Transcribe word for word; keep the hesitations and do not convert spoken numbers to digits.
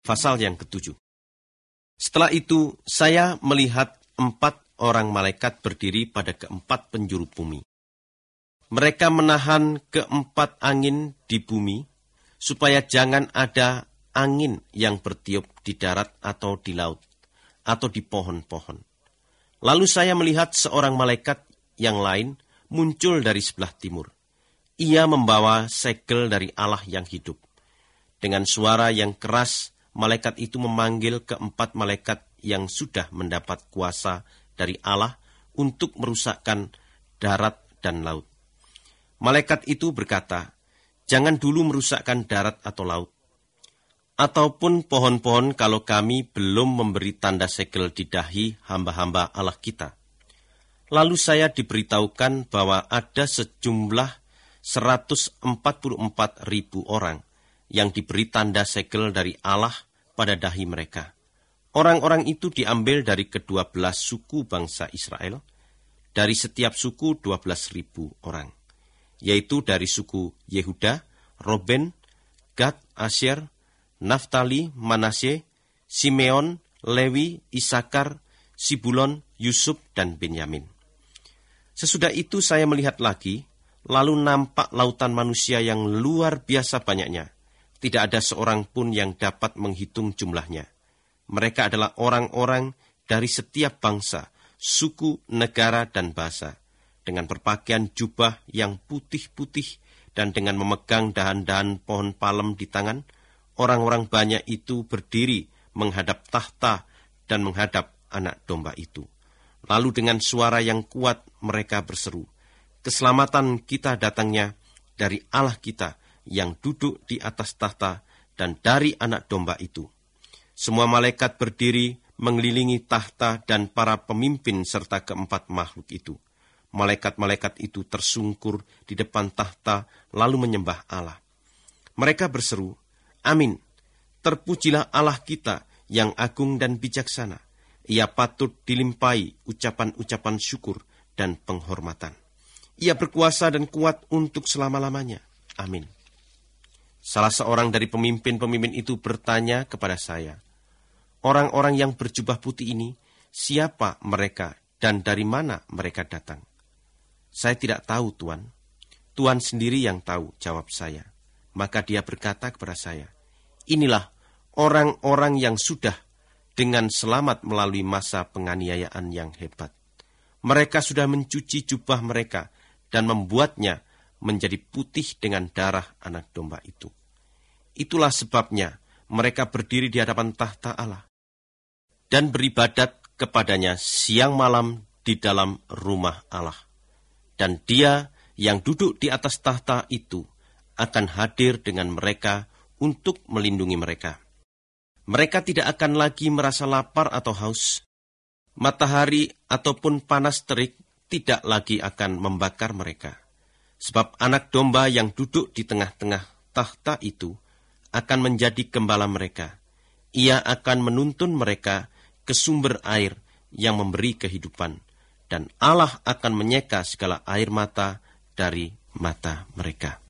Pasal yang ketujuh. Setelah itu, saya melihat empat orang malaikat berdiri pada keempat penjuru bumi. Mereka menahan keempat angin di bumi, supaya jangan ada angin yang bertiup di darat atau di laut, atau di pohon-pohon. Lalu saya melihat seorang malaikat yang lain muncul dari sebelah timur. Ia membawa segel dari Allah yang hidup. Dengan suara yang keras, malaikat itu memanggil keempat malaikat yang sudah mendapat kuasa dari Allah untuk merusakkan darat dan laut. Malaikat itu berkata, "Jangan dulu merusakkan darat atau laut, ataupun pohon-pohon kalau kami belum memberi tanda segel di dahi hamba-hamba Allah kita." Lalu saya diberitahukan bahwa ada sejumlah seratus empat puluh empat ribu orang yang diberi tanda segel dari Allah pada dahi mereka. Orang-orang itu diambil dari kedua belas suku bangsa Israel, dari setiap suku dua belas ribu orang, yaitu dari suku Yehuda, Roben, Gad, Asyer, Naftali, Manasye, Simeon, Lewi, Isakar, Sibulon, Yusuf, dan Benyamin. Sesudah itu saya melihat lagi, lalu nampak lautan manusia yang luar biasa banyaknya. Tidak ada seorang pun yang dapat menghitung jumlahnya. Mereka adalah orang-orang dari setiap bangsa, suku, negara, dan bahasa, dengan berpakaian jubah yang putih-putih dan dengan memegang dahan-dahan pohon palem di tangan. Orang-orang banyak itu berdiri menghadap tahta dan menghadap anak domba itu. Lalu dengan suara yang kuat mereka berseru, "Keselamatan kita datangnya dari Allah kita yang duduk di atas tahta dan dari anak domba itu." Semua malaikat berdiri mengelilingi tahta dan para pemimpin serta keempat makhluk itu. Malaikat-malaikat itu tersungkur di depan tahta lalu menyembah Allah. Mereka berseru, "Amin, terpujilah Allah kita yang agung dan bijaksana. Ia patut dilimpahi ucapan-ucapan syukur dan penghormatan. Ia berkuasa dan kuat untuk selama-lamanya. Amin." Salah seorang dari pemimpin-pemimpin itu bertanya kepada saya, "Orang-orang yang berjubah putih ini, siapa mereka dan dari mana mereka datang?" "Saya tidak tahu, Tuan. Tuhan sendiri yang tahu," jawab saya. Maka dia berkata kepada saya, "Inilah orang-orang yang sudah dengan selamat melalui masa penganiayaan yang hebat. Mereka sudah mencuci jubah mereka dan membuatnya menjadi putih dengan darah anak domba itu. Itulah sebabnya mereka berdiri di hadapan tahta Allah dan beribadat kepadanya siang malam di dalam rumah Allah. Dan Dia yang duduk di atas tahta itu akan hadir dengan mereka untuk melindungi mereka. Mereka tidak akan lagi merasa lapar atau haus. Matahari ataupun panas terik tidak lagi akan membakar mereka. Sebab anak domba yang duduk di tengah-tengah tahta itu akan menjadi gembala mereka. Ia akan menuntun mereka ke sumber air yang memberi kehidupan. Dan Allah akan menyeka segala air mata dari mata mereka.